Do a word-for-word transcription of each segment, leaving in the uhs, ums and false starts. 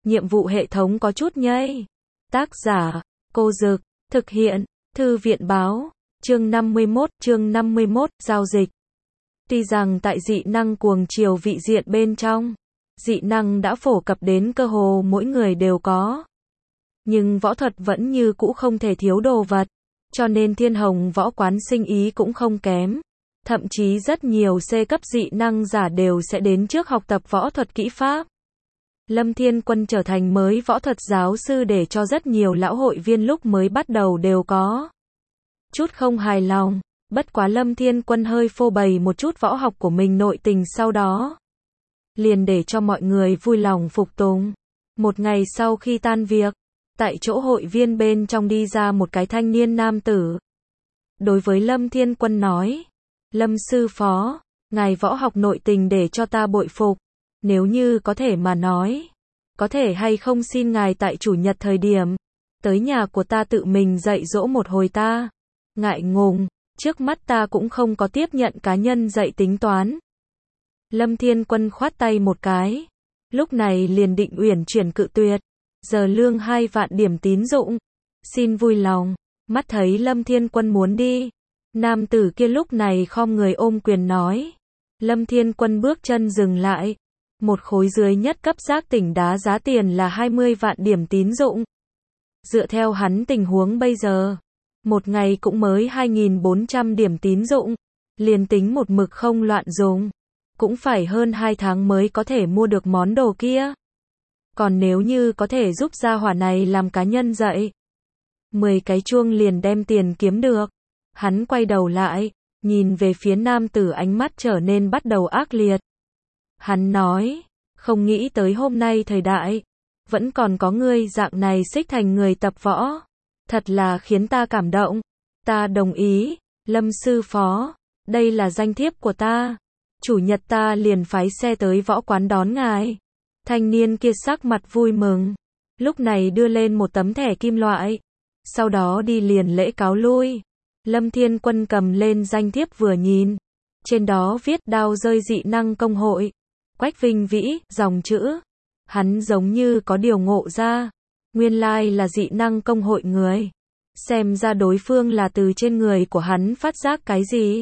nhiệm vụ hệ thống có chút nhây. Tác giả, Cô Dực, thực hiện, Thư viện Báo, chương năm mươi mốt, chương năm mươi mốt, giao dịch. Tuy rằng tại dị năng cuồng chiều vị diện bên trong, dị năng đã phổ cập đến cơ hồ mỗi người đều có. Nhưng võ thuật vẫn như cũ không thể thiếu đồ vật, cho nên Thiên Hồng võ quán sinh ý cũng không kém. Thậm chí rất nhiều C cấp dị năng giả đều sẽ đến trước học tập võ thuật kỹ pháp. Lâm Thiên Quân trở thành mới võ thuật giáo sư để cho rất nhiều lão hội viên lúc mới bắt đầu đều có chút không hài lòng. Bất quá Lâm Thiên Quân hơi phô bày một chút võ học của mình nội tình sau đó, liền để cho mọi người vui lòng phục tùng. Một ngày sau khi tan việc, tại chỗ hội viên bên trong đi ra một cái thanh niên nam tử. Đối với Lâm Thiên Quân nói, Lâm sư phó, ngài võ học nội tình để cho ta bội phục. Nếu như có thể mà nói, có thể hay không xin ngài tại chủ nhật thời điểm, tới nhà của ta tự mình dạy dỗ một hồi ta. Ngại ngùng, trước mắt ta cũng không có tiếp nhận cá nhân dạy tính toán. Lâm Thiên Quân khoát tay một cái, lúc này liền định uyển chuyển cự tuyệt. Giờ lương hai vạn điểm tín dụng, xin vui lòng. Mắt thấy Lâm Thiên Quân muốn đi, nam tử kia lúc này khom người ôm quyền nói. Lâm Thiên Quân bước chân dừng lại. Một khối dưới nhất cấp giác tỉnh đá giá tiền là hai mươi vạn điểm tín dụng. Dựa theo hắn tình huống bây giờ, một ngày cũng mới hai nghìn bốn trăm điểm tín dụng, liền tính một mực không loạn dùng, cũng phải hơn hai tháng mới có thể mua được món đồ kia. Còn nếu như có thể giúp gia hỏa này làm cá nhân dạy, mười cái chuông liền đem tiền kiếm được. Hắn quay đầu lại, nhìn về phía nam tử, ánh mắt trở nên bắt đầu ác liệt. Hắn nói, không nghĩ tới hôm nay thời đại, vẫn còn có ngươi dạng này xích thành người tập võ. Thật là khiến ta cảm động. Ta đồng ý, Lâm sư phó, đây là danh thiếp của ta. Chủ nhật ta liền phái xe tới võ quán đón ngài. Thanh niên kia sắc mặt vui mừng, lúc này đưa lên một tấm thẻ kim loại, sau đó đi liền lễ cáo lui. Lâm Thiên Quân cầm lên danh thiếp vừa nhìn, trên đó viết đao rơi dị năng công hội, Quách Vinh Vĩ, dòng chữ. Hắn giống như có điều ngộ ra, nguyên lai là dị năng công hội người. Xem ra đối phương là từ trên người của hắn phát giác cái gì.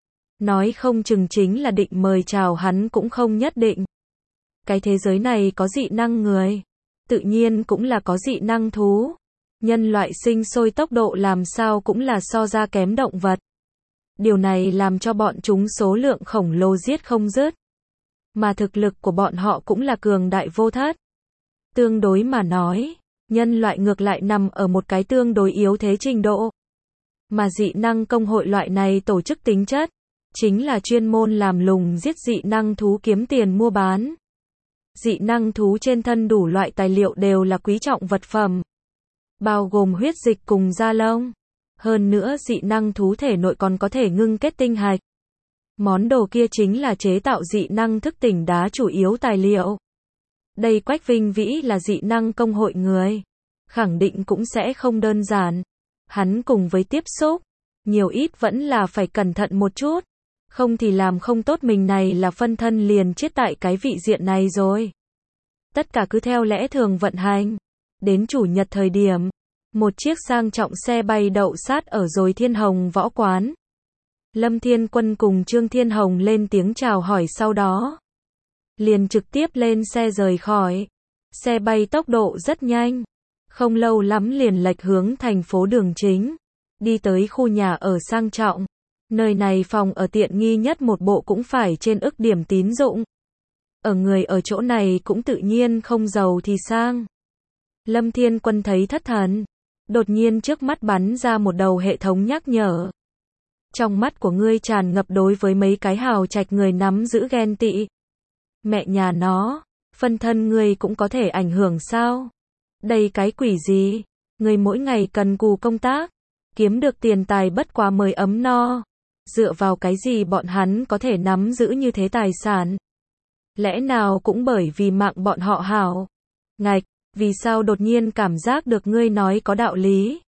Nói không chừng chính là định mời chào hắn cũng không nhất định. Cái thế giới này có dị năng người, tự nhiên cũng là có dị năng thú. Nhân loại sinh sôi tốc độ làm sao cũng là so ra kém động vật. Điều này làm cho bọn chúng số lượng khổng lồ giết không dứt. Mà thực lực của bọn họ cũng là cường đại vô thất. Tương đối mà nói, nhân loại ngược lại nằm ở một cái tương đối yếu thế trình độ. Mà dị năng công hội loại này tổ chức tính chất, chính là chuyên môn làm lùng giết dị năng thú kiếm tiền mua bán. Dị năng thú trên thân đủ loại tài liệu đều là quý trọng vật phẩm, bao gồm huyết dịch cùng da lông. Hơn nữa dị năng thú thể nội còn có thể ngưng kết tinh hạch. Món đồ kia chính là chế tạo dị năng thức tỉnh đá chủ yếu tài liệu. Đây Quách Vinh Vĩ là dị năng công hội người, khẳng định cũng sẽ không đơn giản. Hắn cùng với tiếp xúc, nhiều ít vẫn là phải cẩn thận một chút, không thì làm không tốt mình này là phân thân liền chết tại cái vị diện này rồi. Tất cả cứ theo lẽ thường vận hành. Đến chủ nhật thời điểm, một chiếc sang trọng xe bay đậu sát ở rồi Thiên Hồng võ quán. Lâm Thiên Quân cùng Trương Thiên Hồng lên tiếng chào hỏi, sau đó liền trực tiếp lên xe rời khỏi. Xe bay tốc độ rất nhanh, không lâu lắm liền lệch hướng thành phố đường chính, đi tới khu nhà ở sang trọng. Nơi này phòng ở tiện nghi nhất một bộ cũng phải trên ức điểm tín dụng. Ở người ở chỗ này cũng tự nhiên không giàu thì sang. Lâm Thiên Quân thấy thất thần, đột nhiên trước mắt bắn ra một đầu hệ thống nhắc nhở. Trong mắt của ngươi tràn ngập đối với mấy cái hào trạch người nắm giữ ghen tị. Mẹ nhà nó, phân thân ngươi cũng có thể ảnh hưởng sao? Đây cái quỷ gì? Ngươi mỗi ngày cần cù công tác, kiếm được tiền tài bất quá mời ấm no. Dựa vào cái gì bọn hắn có thể nắm giữ như thế tài sản? Lẽ nào cũng bởi vì mạng bọn họ hảo? Ngạch, vì sao đột nhiên cảm giác được ngươi nói có đạo lý?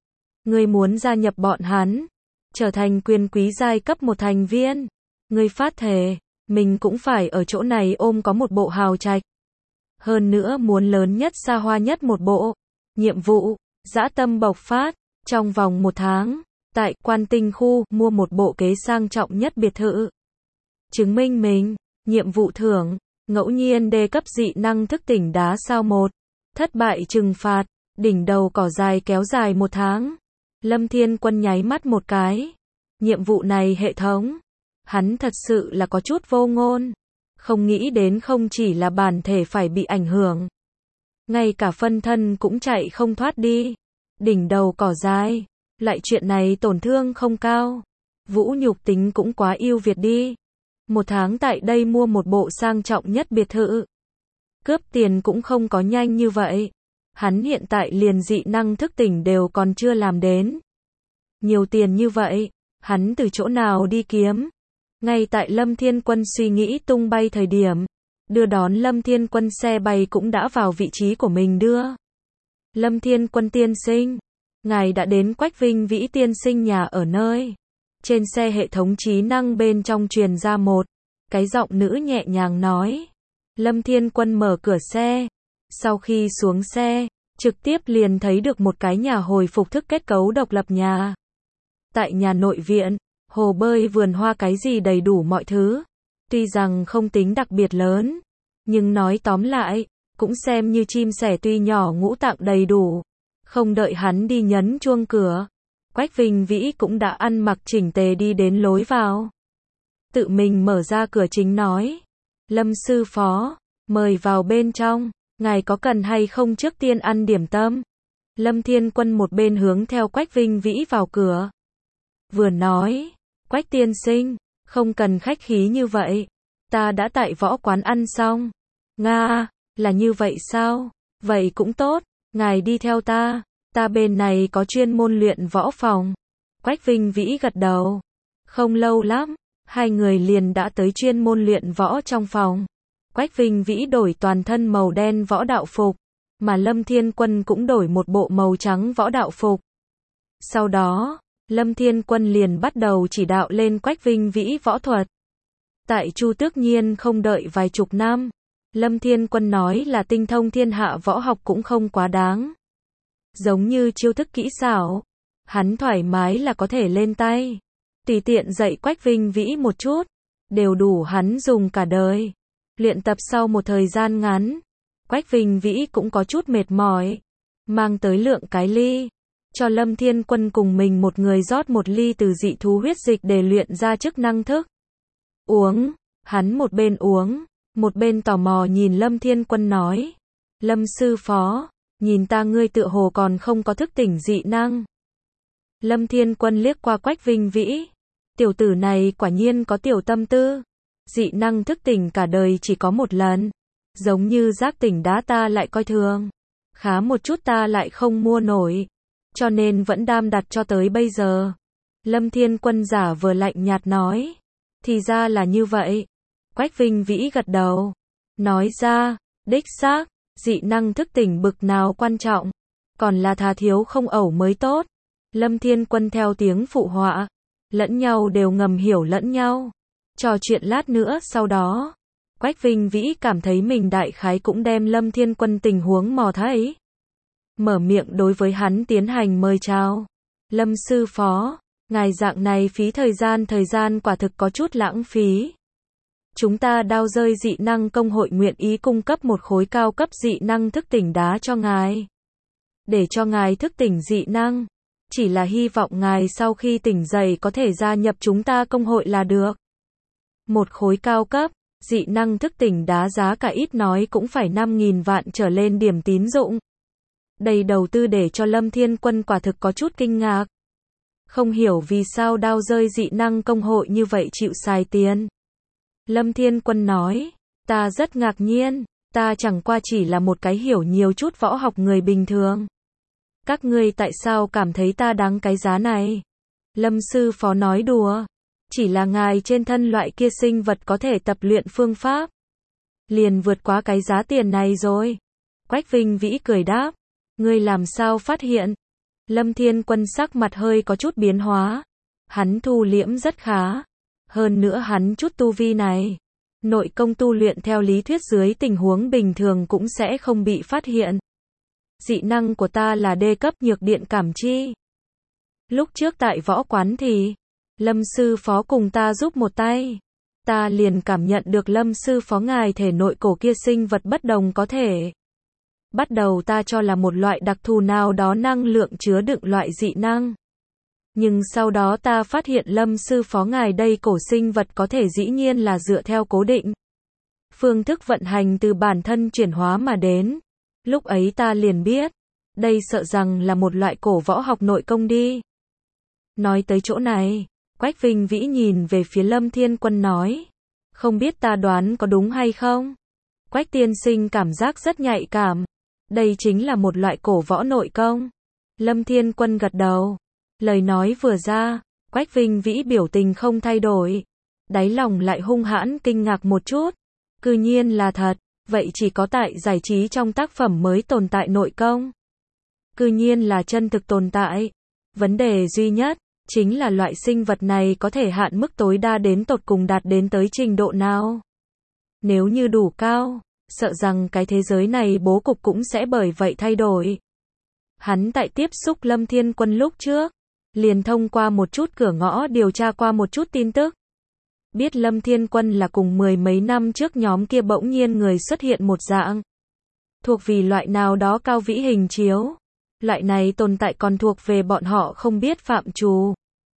Ngươi muốn gia nhập bọn hắn, trở thành quyền quý giai cấp một thành viên. Ngươi phát thề, mình cũng phải ở chỗ này ôm có một bộ hào trạch. hơn nữa muốn lớn nhất xa hoa nhất một bộ. Nhiệm vụ, dã tâm bộc phát, trong vòng một tháng, tại Quan Tinh khu mua một bộ kế sang trọng nhất biệt thự. Chứng minh mình, nhiệm vụ thưởng, ngẫu nhiên đề cấp dị năng thức tỉnh đá sao một, thất bại trừng phạt, đỉnh đầu cỏ dài kéo dài một tháng. Lâm Thiên Quân nháy mắt một cái. Nhiệm vụ này hệ thống, hắn thật sự là có chút vô ngôn. Không nghĩ đến không chỉ là bản thể phải bị ảnh hưởng, ngay cả phân thân cũng chạy không thoát đi. Đỉnh đầu cỏ dài, lại chuyện này tổn thương không cao. Vũ nhục tính cũng quá yêu Việt đi. Một tháng tại đây mua một bộ sang trọng nhất biệt thự. Cướp tiền cũng không có nhanh như vậy. Hắn hiện tại liền dị năng thức tỉnh đều còn chưa làm đến. Nhiều tiền như vậy, hắn từ chỗ nào đi kiếm? Ngay tại Lâm Thiên Quân suy nghĩ tung bay thời điểm, đưa đón Lâm Thiên Quân xe bay cũng đã vào vị trí của mình đưa. Lâm Thiên Quân tiên sinh, ngài đã đến Quách Vinh Vĩ tiên sinh nhà ở nơi. Trên xe hệ thống trí năng bên trong truyền ra một cái giọng nữ nhẹ nhàng nói. Lâm Thiên Quân mở cửa xe. Sau khi xuống xe, trực tiếp liền thấy được một cái nhà hồi phục thức kết cấu độc lập nhà. Tại nhà nội viện, hồ bơi vườn hoa cái gì đầy đủ mọi thứ. Tuy rằng không tính đặc biệt lớn, nhưng nói tóm lại, cũng xem như chim sẻ tuy nhỏ ngũ tạng đầy đủ. Không đợi hắn đi nhấn chuông cửa, Quách Vinh Vĩ cũng đã ăn mặc chỉnh tề đi đến lối vào. Tự mình mở ra cửa chính nói. Lâm sư phó, mời vào bên trong, ngài có cần hay không trước tiên ăn điểm tâm? Lâm Thiên Quân một bên hướng theo Quách Vinh Vĩ vào cửa. Vừa nói, Quách tiên sinh, không cần khách khí như vậy. Ta đã tại võ quán ăn xong. Nga, là như vậy sao? Vậy cũng tốt, ngài đi theo ta. Ta bên này có chuyên môn luyện võ phòng. Quách Vinh Vĩ gật đầu. Không lâu lắm, hai người liền đã tới chuyên môn luyện võ trong phòng. Quách Vinh Vĩ đổi toàn thân màu đen võ đạo phục, mà Lâm Thiên Quân cũng đổi một bộ màu trắng võ đạo phục. Sau đó, Lâm Thiên Quân liền bắt đầu chỉ đạo lên Quách Vinh Vĩ võ thuật. Tại Chu Tước Nhiên không đợi vài chục năm, Lâm Thiên Quân nói là tinh thông thiên hạ võ học cũng không quá đáng. Giống như chiêu thức kỹ xảo, hắn thoải mái là có thể lên tay. Tùy tiện dạy Quách Vinh Vĩ một chút, đều đủ hắn dùng cả đời. Luyện tập sau một thời gian ngắn, Quách Vinh Vĩ cũng có chút mệt mỏi. Mang tới lượng cái ly, cho Lâm Thiên Quân cùng mình một người rót một ly từ dị thú huyết dịch để luyện ra chức năng thức. Uống, hắn một bên uống, một bên tò mò nhìn Lâm Thiên Quân nói. Lâm sư phó, nhìn ta ngươi tựa hồ còn không có thức tỉnh dị năng. Lâm Thiên Quân liếc qua Quách Vinh Vĩ. Tiểu tử này quả nhiên có tiểu tâm tư. Dị năng thức tỉnh cả đời chỉ có một lần. Giống như giác tỉnh đá ta lại coi thường. Khá một chút ta lại không mua nổi. Cho nên vẫn đam đặt cho tới bây giờ. Lâm Thiên Quân giả vờ lạnh nhạt nói. Thì ra là như vậy. Quách Vinh Vĩ gật đầu. Nói ra, đích xác, dị năng thức tỉnh bực nào quan trọng. Còn là thà thiếu không ẩu mới tốt. Lâm Thiên Quân theo tiếng phụ họa. Lẫn nhau đều ngầm hiểu lẫn nhau. Trò chuyện lát nữa sau đó. Quách Vinh Vĩ cảm thấy mình đại khái cũng đem Lâm Thiên Quân tình huống mò thấy. Mở miệng đối với hắn tiến hành mời chào. Lâm sư phó, ngài dạng này phí thời gian thời gian quả thực có chút lãng phí. Chúng ta đao rơi dị năng công hội nguyện ý cung cấp một khối cao cấp dị năng thức tỉnh đá cho ngài. Để cho ngài thức tỉnh dị năng. Chỉ là hy vọng ngài sau khi tỉnh dậy có thể gia nhập chúng ta công hội là được. Một khối cao cấp, dị năng thức tỉnh đá giá cả ít nói cũng phải năm nghìn vạn trở lên điểm tín dụng. Đầy đầu tư để cho Lâm Thiên Quân quả thực có chút kinh ngạc. Không hiểu vì sao đao rơi dị năng công hội như vậy chịu xài tiền. Lâm Thiên Quân nói, ta rất ngạc nhiên, ta chẳng qua chỉ là một cái hiểu nhiều chút võ học người bình thường. Các ngươi tại sao cảm thấy ta đáng cái giá này? Lâm sư phó nói đùa. Chỉ là ngài trên thân loại kia sinh vật có thể tập luyện phương pháp. Liền vượt quá cái giá tiền này rồi. Quách Vinh Vĩ cười đáp. Ngươi làm sao phát hiện? Lâm Thiên Quân sắc mặt hơi có chút biến hóa. Hắn thu liễm rất khá. Hơn nữa hắn chút tu vi này. Nội công tu luyện theo lý thuyết dưới tình huống bình thường cũng sẽ không bị phát hiện. Dị năng của ta là đê cấp nhược điện cảm chi. Lúc trước tại võ quán thì, Lâm sư phó cùng ta giúp một tay. Ta liền cảm nhận được Lâm sư phó ngài thể nội cổ kia sinh vật bất đồng có thể. Bắt đầu ta cho là một loại đặc thù nào đó năng lượng chứa đựng loại dị năng. Nhưng sau đó ta phát hiện Lâm sư phó ngài đây cổ sinh vật có thể dĩ nhiên là dựa theo cố định phương thức vận hành từ bản thân chuyển hóa mà đến. Lúc ấy ta liền biết, đây sợ rằng là một loại cổ võ học nội công đi. Nói tới chỗ này, Quách Vinh Vĩ nhìn về phía Lâm Thiên Quân nói, không biết ta đoán có đúng hay không? Quách tiên sinh cảm giác rất nhạy cảm. Đây chính là một loại cổ võ nội công. Lâm Thiên Quân gật đầu. Lời nói vừa ra, Quách Vinh Vĩ biểu tình không thay đổi. Đáy lòng lại hung hãn kinh ngạc một chút. Cư nhiên là thật, vậy chỉ có tại giải trí trong tác phẩm mới tồn tại nội công. Cư nhiên là chân thực tồn tại. Vấn đề duy nhất, chính là loại sinh vật này có thể hạn mức tối đa đến tột cùng đạt đến tới trình độ nào. Nếu như đủ cao, sợ rằng cái thế giới này bố cục cũng sẽ bởi vậy thay đổi. Hắn tại tiếp xúc Lâm Thiên Quân lúc trước, liền thông qua một chút cửa ngõ điều tra qua một chút tin tức. Biết Lâm Thiên Quân là cùng mười mấy năm trước nhóm kia bỗng nhiên người xuất hiện một dạng. Thuộc vì loại nào đó cao vĩ hình chiếu. Loại này tồn tại còn thuộc về bọn họ không biết phạm trù.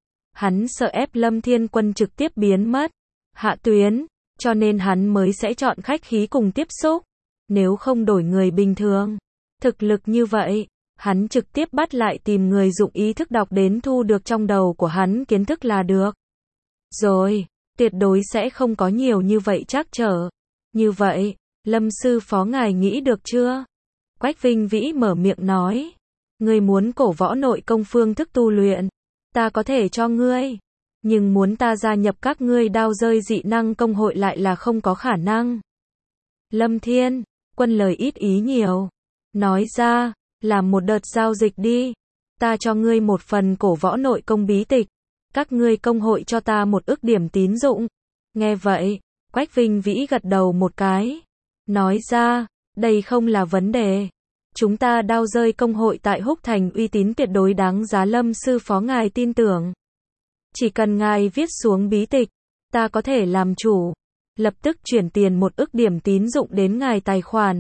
Hắn sợ ép Lâm Thiên Quân trực tiếp biến mất. Hạ tuyến. Cho nên hắn mới sẽ chọn khách khí cùng tiếp xúc. Nếu không đổi người bình thường. Thực lực như vậy. Hắn trực tiếp bắt lại tìm người dụng ý thức đọc đến thu được trong đầu của hắn kiến thức là được. Rồi. Tuyệt đối sẽ không có nhiều như vậy trắc trở. Như vậy. Lâm sư phó ngài nghĩ được chưa? Quách Vinh Vĩ mở miệng nói. Ngươi muốn cổ võ nội công phương thức tu luyện. Ta có thể cho ngươi. Nhưng muốn ta gia nhập các ngươi đao rơi dị năng công hội lại là không có khả năng. Lâm Thiên Quân lời ít ý nhiều. Nói ra, làm một đợt giao dịch đi. Ta cho ngươi một phần cổ võ nội công bí tịch. Các ngươi công hội cho ta một ức điểm tín dụng. Nghe vậy, Quách Vinh Vĩ gật đầu một cái. Nói ra, đây không là vấn đề. Chúng ta đao rơi công hội tại Húc Thành uy tín tuyệt đối đáng giá Lâm sư phó ngài tin tưởng. Chỉ cần ngài viết xuống bí tịch, ta có thể làm chủ. Lập tức chuyển tiền một ức điểm tín dụng đến ngài tài khoản.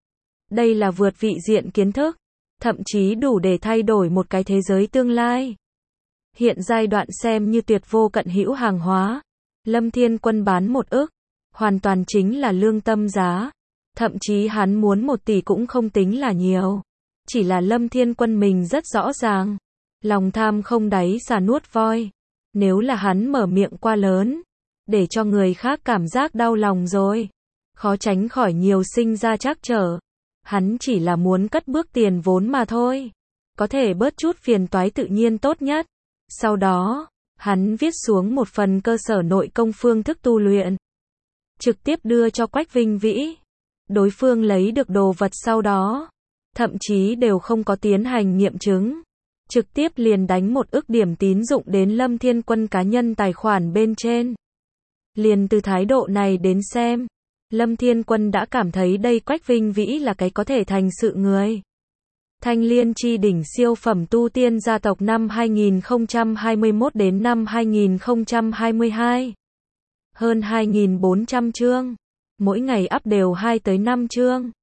Đây là vượt vị diện kiến thức. Thậm chí đủ để thay đổi một cái thế giới tương lai. Hiện giai đoạn xem như tuyệt vô cận hữu hàng hóa. Lâm Thiên Quân bán một ức. Hoàn toàn chính là lương tâm giá. Thậm chí hắn muốn một tỷ cũng không tính là nhiều. Chỉ là Lâm Thiên Quân mình rất rõ ràng. Lòng tham không đáy xà nuốt voi. Nếu là hắn mở miệng quá lớn. Để cho người khác cảm giác đau lòng rồi. Khó tránh khỏi nhiều sinh ra trắc trở. Hắn chỉ là muốn cất bước tiền vốn mà thôi. Có thể bớt chút phiền toái tự nhiên tốt nhất. Sau đó, hắn viết xuống một phần cơ sở nội công phương thức tu luyện. Trực tiếp đưa cho Quách Vinh Vĩ. Đối phương lấy được đồ vật sau đó. Thậm chí đều không có tiến hành nghiệm chứng. Trực tiếp liền đánh một ức điểm tín dụng đến Lâm Thiên Quân cá nhân tài khoản bên trên. Liền từ thái độ này đến xem. Lâm Thiên Quân đã cảm thấy đây Quách Vinh Vĩ là cái có thể thành sự người. Thanh Liên chi đỉnh siêu phẩm tu tiên gia tộc năm hai nghìn không trăm hai mươi mốt đến năm hai nghìn không trăm hai mươi hai. Hơn hai nghìn bốn trăm chương. Mỗi ngày up đều hai tới năm chương.